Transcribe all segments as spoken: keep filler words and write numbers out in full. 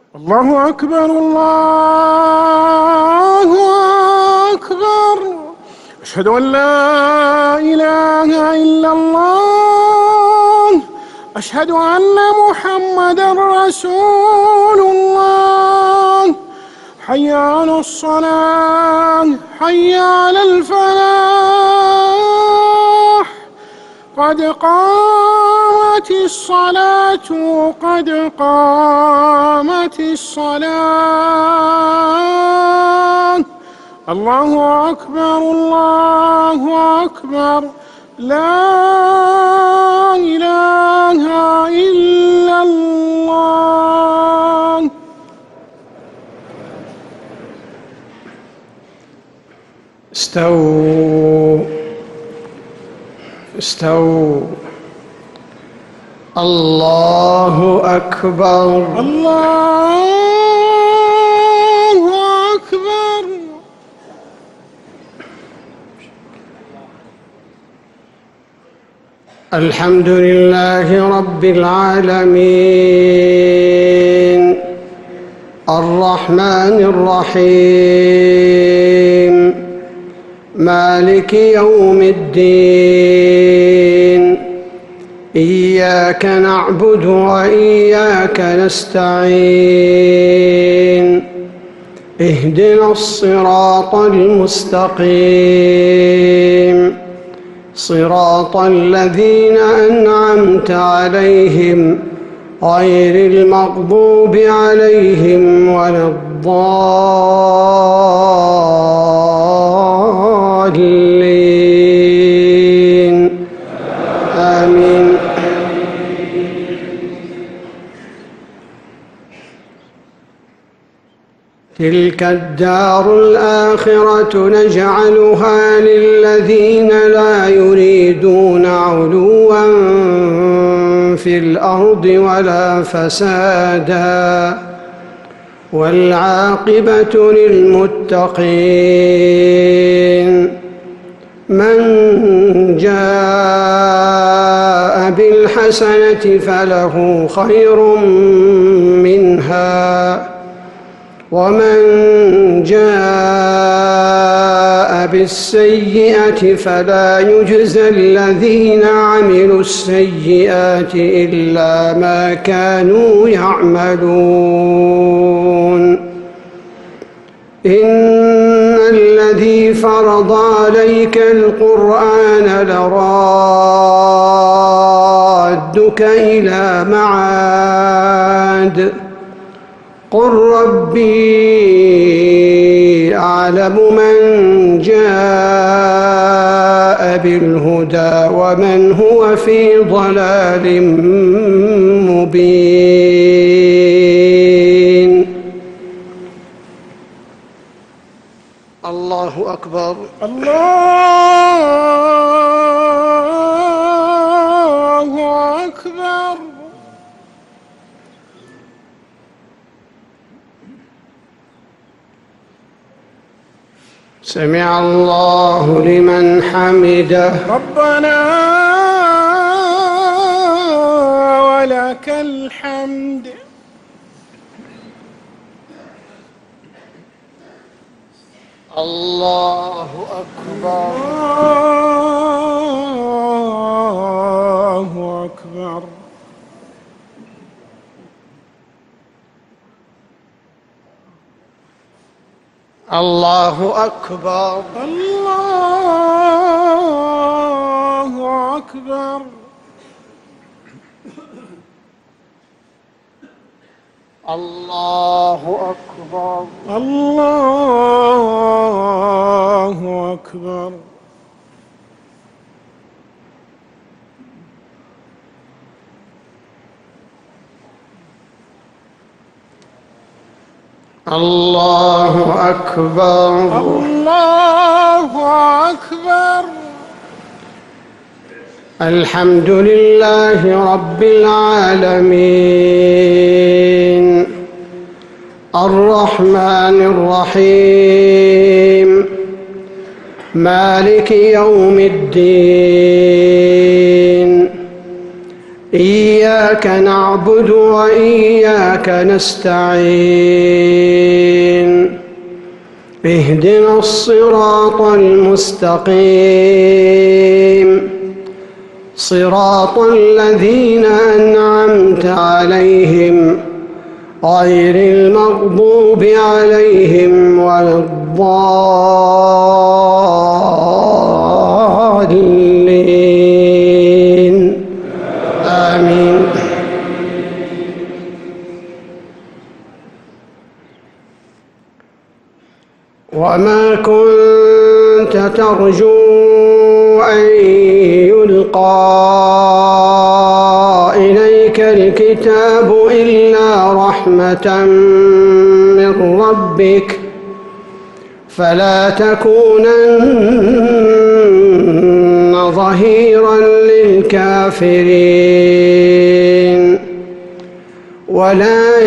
الله أكبر الله أكبر. أشهد أن لا إله إلا الله. أشهد أن محمدًا رسول الله. حي على الصلاة حي على الفلاح. قد قامت الصلاة قد قامت الصلاة. الله أكبر الله أكبر. لا إله إلا الله. استووا استووا. الله أكبر الله أكبر. الحمد لله رب العالمين الرحمن الرحيم مالك يوم الدين. إياك نعبد وإياك نستعين. اهدنا الصراط المستقيم صراط الذين أنعمت عليهم غير المغضوب عليهم ولا الضالين. آمين. تلك الدار الآخرة نجعلها للذين لا يريدون علوا في الأرض ولا فسادا والعاقبة للمتقين. من جاء بالحسنة فله خير منها ومن جاء بالسيئة فلا يجزى الذين عملوا السيئات إلا ما كانوا يعملون. إن الذي فرض عليك القرآن لرادك إلى معاد. قل ربي أعلم من جاء بالهدى ومن هو في ضلال مبين. الله أكبر الله أكبر. سمع الله لمن حمده. ربنا ولك الحمد. الله أكبر الله أكبر. الله أكبر الله أكبر. الله أكبر الله أكبر. الله أكبر الله أكبر. الحمد لله رب العالمين الرحمن الرحيم مالك يوم الدين. إياك نعبد وإياك نستعين اهدنا الصراط المستقيم صراط الذين أنعمت عليهم غير المغضوب عليهم ولا الضالين آمين. وما كنت ترجو أن يلقى إليك الكتاب إلا رحمة من ربك فلا تكونن ظهيرا للكافرين ولا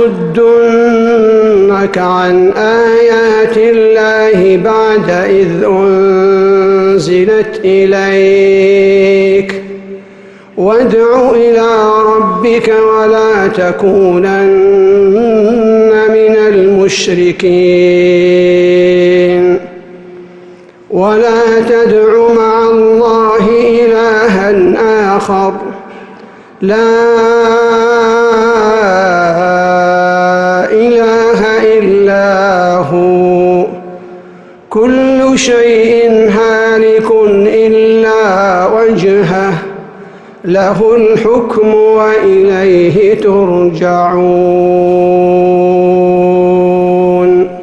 يصدنك عن آيات الله بعد إذ أنزلت إليك وادع إلى ربك ولا تكونن من المشركين ولا تدع مع الله إلها آخر لا إله إلا هو كل شيء هالك إلا وجهه له الحكم وإليه ترجعون.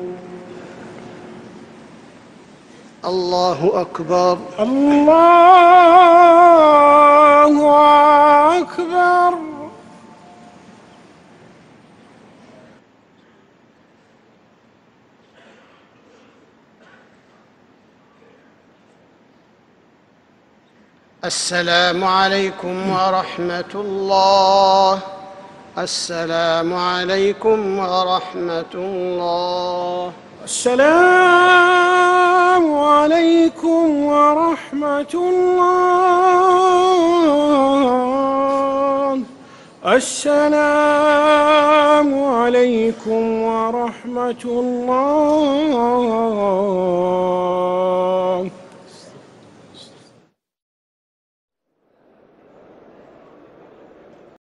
الله أكبر. الله أكبر. السلام عليكم ورحمة الله. السلام عليكم ورحمة الله. السلام عليكم ورحمة الله. السلام عليكم ورحمة الله.